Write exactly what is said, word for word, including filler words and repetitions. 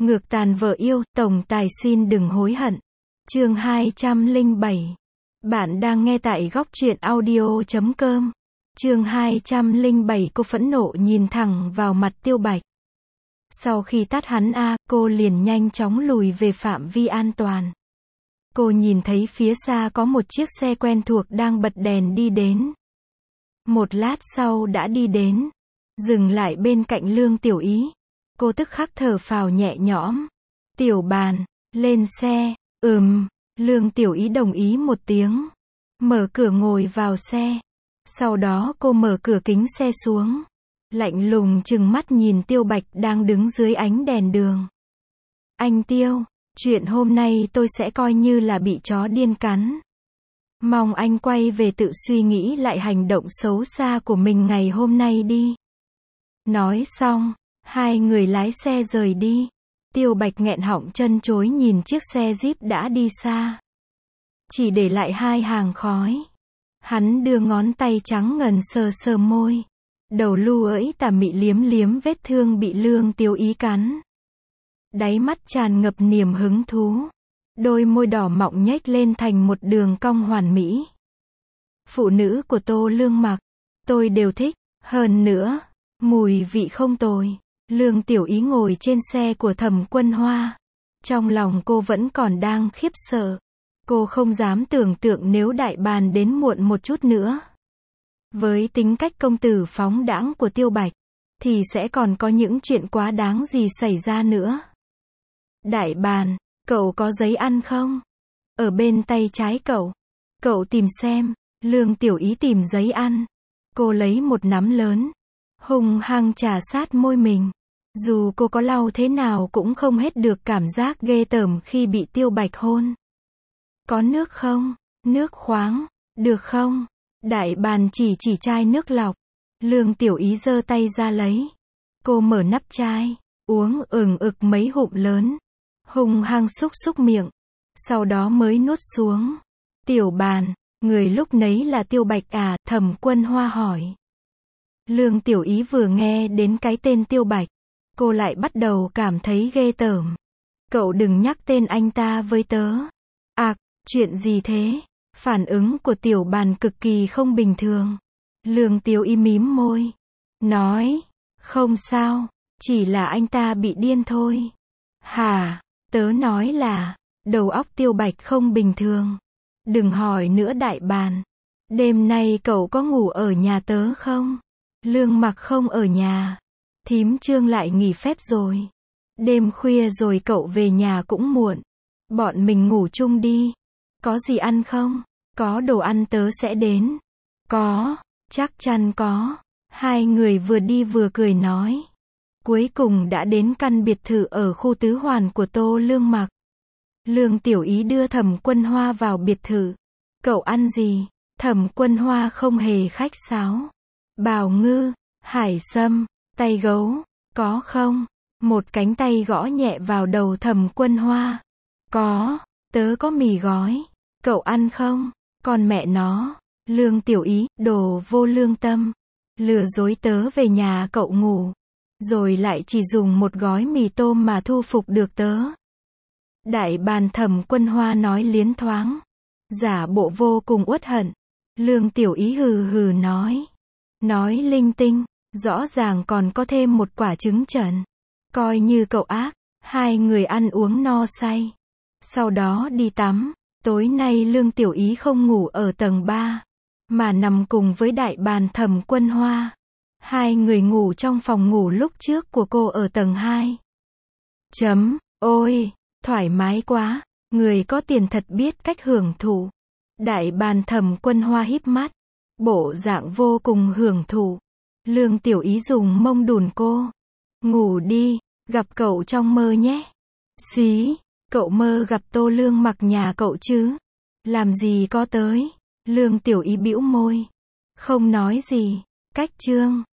Ngược tàn vợ yêu, tổng tài xin đừng hối hận. Chương hai trăm lẻ bảy. Bạn đang nghe tại góc truyện audio chấm com. Chương hai trăm lẻ bảy. Cô phẫn nộ nhìn thẳng vào mặt Tiêu Bạch. Sau khi tát hắn a, cô liền nhanh chóng lùi về phạm vi an toàn. Cô nhìn thấy phía xa có một chiếc xe quen thuộc đang bật đèn đi đến. Một lát sau đã đi đến, dừng lại bên cạnh Lương Tiểu Ý. Cô tức khắc thở phào nhẹ nhõm. Tiểu Bàn, lên xe. Ừm, Lương Tiểu Ý đồng ý một tiếng. Mở cửa ngồi vào xe. Sau đó cô mở cửa kính xe xuống. Lạnh lùng trừng mắt nhìn Tiêu Bạch đang đứng dưới ánh đèn đường. Anh Tiêu, chuyện hôm nay tôi sẽ coi như là bị chó điên cắn. Mong anh quay về tự suy nghĩ lại hành động xấu xa của mình ngày hôm nay đi. Nói xong, hai người lái xe rời đi. Tiêu Bạch nghẹn họng chân chối nhìn chiếc xe Jeep đã đi xa. Chỉ để lại hai hàng khói. Hắn đưa ngón tay trắng ngần sờ sờ môi. Đầu lu ỡi tà mị liếm liếm vết thương bị Lương Tiểu Ý cắn. Đáy mắt tràn ngập niềm hứng thú. Đôi môi đỏ mọng nhếch lên thành một đường cong hoàn mỹ. Phụ nữ của Tô Lương Mặc, tôi đều thích. Hơn nữa, mùi vị không tồi. Lương Tiểu Ý ngồi trên xe của Thẩm Quân Hoa. Trong lòng cô vẫn còn đang khiếp sợ. Cô không dám tưởng tượng nếu Đại Bàn đến muộn một chút nữa. Với tính cách công tử phóng đãng của Tiêu Bạch, thì sẽ còn có những chuyện quá đáng gì xảy ra nữa. Đại Bàn, cậu có giấy ăn không? Ở bên tay trái cậu. Cậu tìm xem. Lương Tiểu Ý tìm giấy ăn. Cô lấy một nắm lớn, hung hăng trà sát môi mình. Dù cô có lau thế nào cũng không hết được cảm giác ghê tởm khi bị Tiêu Bạch hôn. Có nước không? Nước khoáng, được không? Đại Bàn chỉ chỉ chai nước lọc. Lương Tiểu Ý giơ tay ra lấy. Cô mở nắp chai, uống ừng ực mấy ngụm lớn, hung hăng xúc xúc miệng, sau đó mới nuốt xuống. Tiểu Bàn, người lúc nấy là Tiêu Bạch à? Thẩm Quân Hoa hỏi. Lương Tiểu Ý vừa nghe đến cái tên Tiêu Bạch, cô lại bắt đầu cảm thấy ghê tởm. Cậu đừng nhắc tên anh ta với tớ. À, chuyện gì thế? Phản ứng của Tiểu Bàn cực kỳ không bình thường. Lương Tiểu Ý mím môi, nói, không sao, chỉ là anh ta bị điên thôi. Hả? Tớ nói là, đầu óc Tiêu Bạch không bình thường. Đừng hỏi nữa Đại Bàn. Đêm nay cậu có ngủ ở nhà tớ không? Lương Mặc không ở nhà. Thím Trương lại nghỉ phép rồi. Đêm khuya rồi cậu về nhà cũng muộn. Bọn mình ngủ chung đi. Có gì ăn không? Có đồ ăn tớ sẽ đến. Có, chắc chắn có. Hai người vừa đi vừa cười nói. Cuối cùng đã đến căn biệt thự ở khu Tứ Hoàn của Tô Lương Mặc. Lương Tiểu Ý đưa Thẩm Quân Hoa vào biệt thự. Cậu ăn gì? Thẩm Quân Hoa không hề khách sáo. Bào ngư, hải sâm, tay gấu, có không? Một cánh tay gõ nhẹ vào đầu Thẩm Quân Hoa. Có, tớ có mì gói. Cậu ăn không? Còn mẹ nó. Lương Tiểu Ý, đồ vô lương tâm. Lừa dối tớ về nhà cậu ngủ. Rồi lại chỉ dùng một gói mì tôm mà thu phục được tớ. Đại Bàn. Thẩm Quân Hoa nói liến thoáng, giả bộ vô cùng uất hận. Lương Tiểu Ý hừ hừ nói. Nói linh tinh, rõ ràng còn có thêm một quả trứng trần. Coi như cậu ác. Hai người ăn uống no say. Sau đó đi tắm. Tối nay Lương Tiểu Ý không ngủ ở tầng ba, mà nằm cùng với Đại Bàn Thẩm Quân Hoa. Hai người ngủ trong phòng ngủ lúc trước của cô ở tầng hai. Chấm, ôi, thoải mái quá, người có tiền thật biết cách hưởng thụ. Đại Bàn Thẩm Quân Hoa híp mắt, bộ dạng vô cùng hưởng thụ. Lương Tiểu Ý dùng mông đùn cô. Ngủ đi, gặp cậu trong mơ nhé. Xí, cậu mơ gặp Tô Lương Mặc nhà cậu chứ? Làm gì có tới. Lương Tiểu Ý bĩu môi, không nói gì. Cách chương